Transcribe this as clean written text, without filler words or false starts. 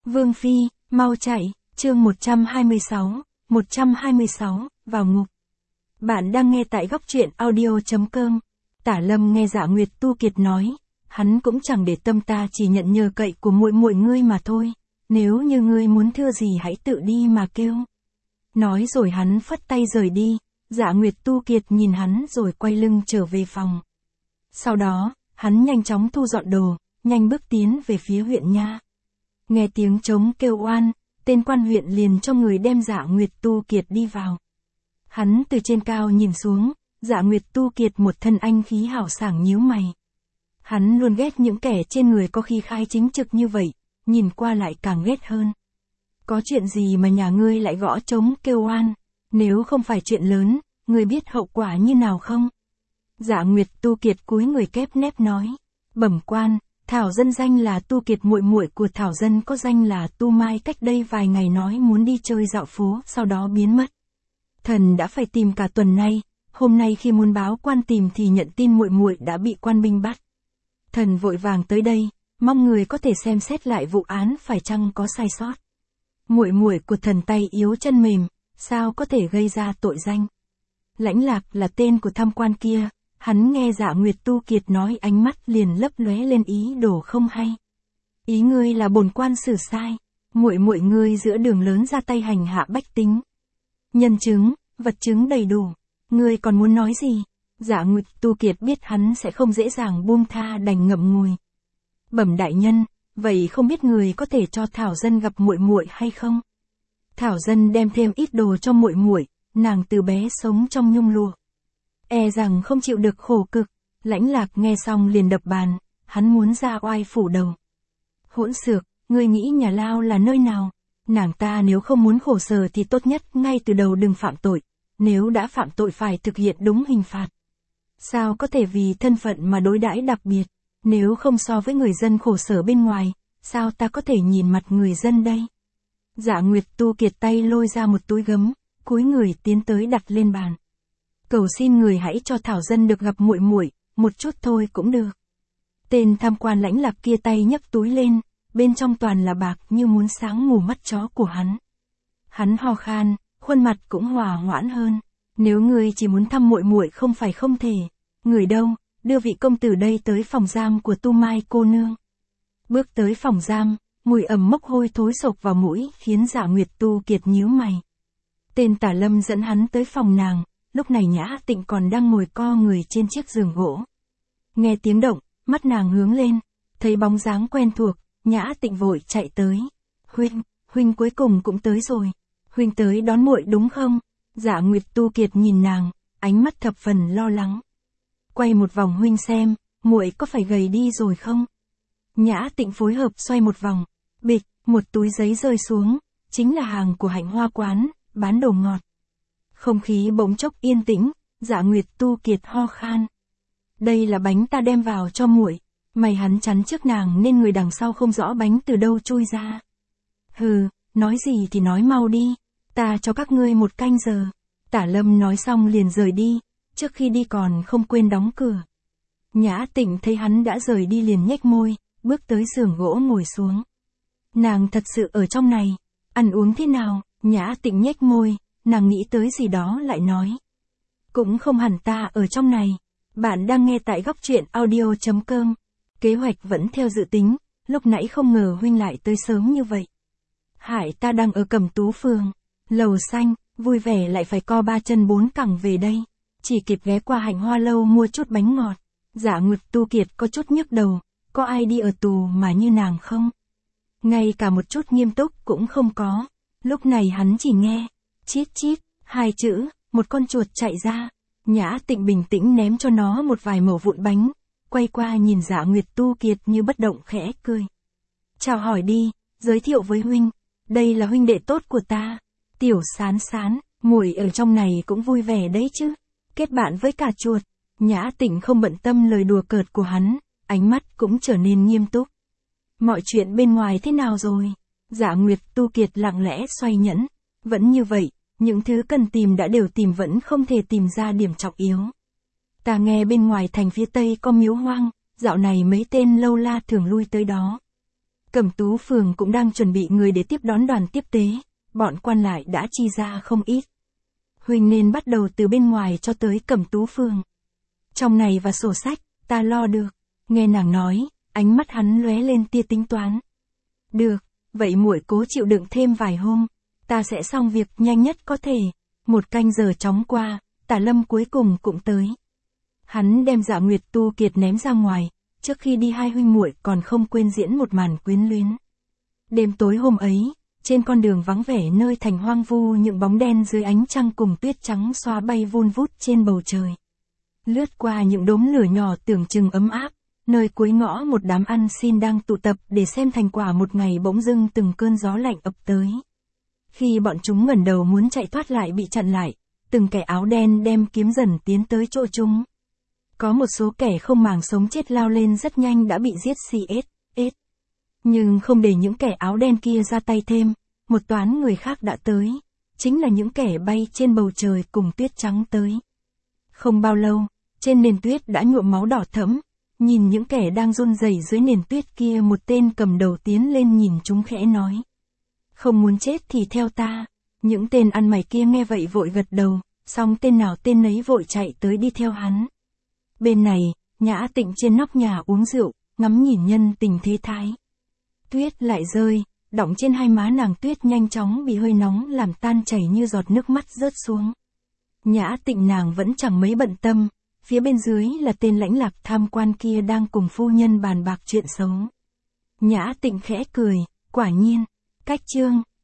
Vương Phi, mau chạy, chương 126, vào ngục. Bạn đang nghe tại góc truyện audio.com. Tả Lâm nghe Dạ Nguyệt Tu Kiệt nói, hắn cũng chẳng để tâm, ta chỉ nhận nhờ cậy của muội muội ngươi mà thôi, nếu như ngươi muốn thưa gì hãy tự đi mà kêu. Nói rồi hắn phất tay rời đi, Dạ Nguyệt Tu Kiệt nhìn hắn rồi quay lưng trở về phòng. Sau đó, hắn nhanh chóng thu dọn đồ, nhanh bước tiến về phía huyện nha. Nghe tiếng trống kêu oan, tên quan huyện liền cho người đem Dạ Nguyệt Tu Kiệt đi vào. Hắn từ trên cao nhìn xuống, Dạ Nguyệt Tu Kiệt một thân anh khí hào sảng nhíu mày. Hắn luôn ghét những kẻ trên người có khí khái chính trực như vậy, nhìn qua lại càng ghét hơn. Có chuyện gì mà nhà ngươi lại gõ trống kêu oan, nếu không phải chuyện lớn, ngươi biết hậu quả như nào không? Dạ Nguyệt Tu Kiệt cúi người kép nép nói, bẩm quan, Thảo Dân danh là Tu Kiệt, muội muội của Thảo Dân có danh là Tu Mai cách đây vài ngày nói muốn đi chơi dạo phố, sau đó biến mất. Thần đã phải tìm cả tuần nay, hôm nay khi muốn báo quan tìm thì nhận tin muội muội đã bị quan binh bắt. Thần vội vàng tới đây, mong người có thể xem xét lại vụ án phải chăng có sai sót. Muội muội của thần tay yếu chân mềm, sao có thể gây ra tội danh. Lãnh Lạc là tên của tham quan kia. Hắn nghe Dạ Nguyệt Tu Kiệt nói, ánh mắt liền lấp lóe lên ý đồ không hay. Ý ngươi là bổn quan xử sai, muội muội ngươi giữa đường lớn ra tay hành hạ bách tính. Nhân chứng, vật chứng đầy đủ, ngươi còn muốn nói gì? Dạ Nguyệt Tu Kiệt biết hắn sẽ không dễ dàng buông tha, đành ngậm ngùi. Bẩm đại nhân, vậy không biết người có thể cho Thảo Dân gặp muội muội hay không? Thảo Dân đem thêm ít đồ cho muội muội, nàng từ bé sống trong nhung lụa, e rằng không chịu được khổ cực. Lãnh Lạc nghe xong liền đập bàn, hắn muốn ra oai phủ đầu. Hỗn xược, ngươi nghĩ nhà lao là nơi nào? Nàng ta nếu không muốn khổ sở thì tốt nhất ngay từ đầu đừng phạm tội, nếu đã phạm tội phải thực hiện đúng hình phạt. Sao có thể vì thân phận mà đối đãi đặc biệt, nếu không so với người dân khổ sở bên ngoài, sao ta có thể nhìn mặt người dân đây? Dạ Nguyệt Tu Kiệt tay lôi ra một túi gấm, cúi người tiến tới đặt lên bàn. Cầu xin người hãy cho Thảo Dân được gặp muội muội, một chút thôi cũng được. Tên tham quan Lãnh Lạc kia tay nhấc túi lên, bên trong toàn là bạc như muốn sáng mù mắt chó của hắn. Hắn ho khan, khuôn mặt cũng hòa hoãn hơn. Nếu ngươi chỉ muốn thăm muội muội không phải không thể. Người đâu, đưa vị công tử đây tới phòng giam của Tu Mai cô nương. Bước tới phòng giam, mùi ẩm mốc hôi thối sộc vào mũi khiến Dạ Nguyệt Tu Kiệt nhíu mày. Tên Tả Lâm dẫn hắn tới phòng nàng. Lúc này Nhã Tịnh còn đang ngồi co người trên chiếc giường gỗ. Nghe tiếng động, mắt nàng hướng lên, thấy bóng dáng quen thuộc, Nhã Tịnh vội chạy tới. Huynh cuối cùng cũng tới rồi. Huynh tới đón muội đúng không? Dạ Nguyệt Tu Kiệt nhìn nàng, ánh mắt thập phần lo lắng. Quay một vòng huynh xem, muội có phải gầy đi rồi không? Nhã Tịnh phối hợp xoay một vòng, bịch, một túi giấy rơi xuống, chính là hàng của Hạnh Hoa quán, bán đồ ngọt. Không khí bỗng chốc yên tĩnh, Dạ Nguyệt Tu Kiệt ho khan. Đây là bánh ta đem vào cho muội. Mày hắn chắn trước nàng nên người đằng sau không rõ bánh từ đâu chui ra. Hừ, nói gì thì nói mau đi, ta cho các ngươi 1 canh giờ. Tả Lâm nói xong liền rời đi, trước khi đi còn không quên đóng cửa. Nhã Tịnh thấy hắn đã rời đi liền nhếch môi, bước tới giường gỗ ngồi xuống. Nàng thật sự ở trong này, ăn uống thế nào? Nhã Tịnh nhếch môi. Nàng nghĩ tới gì đó lại nói. Cũng không hẳn, ta ở trong này. Bạn đang nghe tại góc truyện audio.com. Kế hoạch vẫn theo dự tính, lúc nãy không ngờ huynh lại tới sớm như vậy. Hải ta đang ở Cẩm Tú Phường, lầu xanh, vui vẻ lại phải co 3 chân 4 cẳng về đây. Chỉ kịp ghé qua Hạnh Hoa lâu mua chút bánh ngọt. Dạ Nguyệt Tu Kiệt có chút nhức đầu, có ai đi ở tù mà như nàng không? Ngay cả một chút nghiêm túc cũng không có. Lúc này hắn chỉ nghe chít chít, 2 chữ, một con chuột chạy ra. Nhã Tịnh bình tĩnh ném cho nó một vài mẩu vụn bánh, quay qua nhìn Dạ Nguyệt Tu Kiệt như bất động khẽ cười. Chào hỏi đi, giới thiệu với huynh, đây là huynh đệ tốt của ta, Tiểu Sán Sán, muội ở trong này cũng vui vẻ đấy chứ, kết bạn với cả chuột. Nhã Tịnh không bận tâm lời đùa cợt của hắn, ánh mắt cũng trở nên nghiêm túc. Mọi chuyện bên ngoài thế nào rồi? Dạ Nguyệt Tu Kiệt lặng lẽ xoay nhẫn, vẫn như vậy. Những thứ cần tìm đã đều tìm, vẫn không thể tìm ra điểm trọng yếu. Ta nghe bên ngoài thành phía tây có miếu hoang, dạo này mấy tên lâu la thường lui tới đó. Cẩm Tú phường cũng đang chuẩn bị người để tiếp đón đoàn tiếp tế, bọn quan lại đã chi ra không ít. Huynh nên bắt đầu từ bên ngoài cho tới Cẩm Tú phường. Trong này và sổ sách, ta lo được. Nghe nàng nói, ánh mắt hắn lóe lên tia tính toán. Được, vậy muội cố chịu đựng thêm vài hôm, ta sẽ xong việc nhanh nhất có thể. 1 canh giờ chóng qua, Tả Lâm cuối cùng cũng tới. Hắn đem Dạ Nguyệt Tu Kiệt ném ra ngoài, trước khi đi hai huynh muội còn không quên diễn một màn quyến luyến. Đêm tối hôm ấy, trên con đường vắng vẻ nơi thành hoang vu những bóng đen dưới ánh trăng cùng tuyết trắng xóa bay vun vút trên bầu trời. Lướt qua những đốm lửa nhỏ tưởng chừng ấm áp, nơi cuối ngõ một đám ăn xin đang tụ tập để xem thành quả một ngày bỗng dưng từng cơn gió lạnh ập tới. Khi bọn chúng ngẩng đầu muốn chạy thoát lại bị chặn lại, từng kẻ áo đen đem kiếm dần tiến tới chỗ chúng. Có một số kẻ không màng sống chết lao lên rất nhanh đã bị giết xiết. Nhưng không để những kẻ áo đen kia ra tay thêm, một toán người khác đã tới, chính là những kẻ bay trên bầu trời cùng tuyết trắng tới. Không bao lâu, trên nền tuyết đã nhuộm máu đỏ thẫm, nhìn những kẻ đang run rẩy dưới nền tuyết kia, một tên cầm đầu tiến lên nhìn chúng khẽ nói. Không muốn chết thì theo ta. Những tên ăn mày kia nghe vậy vội gật đầu, xong tên nào tên nấy vội chạy tới đi theo hắn. Bên này, Nhã Tịnh trên nóc nhà uống rượu, ngắm nhìn nhân tình thế thái. Tuyết lại rơi, đọng trên hai má nàng, tuyết nhanh chóng bị hơi nóng làm tan chảy như giọt nước mắt rớt xuống. Nhã Tịnh nàng vẫn chẳng mấy bận tâm, phía bên dưới là tên lãnh lạc tham quan kia đang cùng phu nhân bàn bạc chuyện xấu. Nhã Tịnh khẽ cười, quả nhiên, cách chương.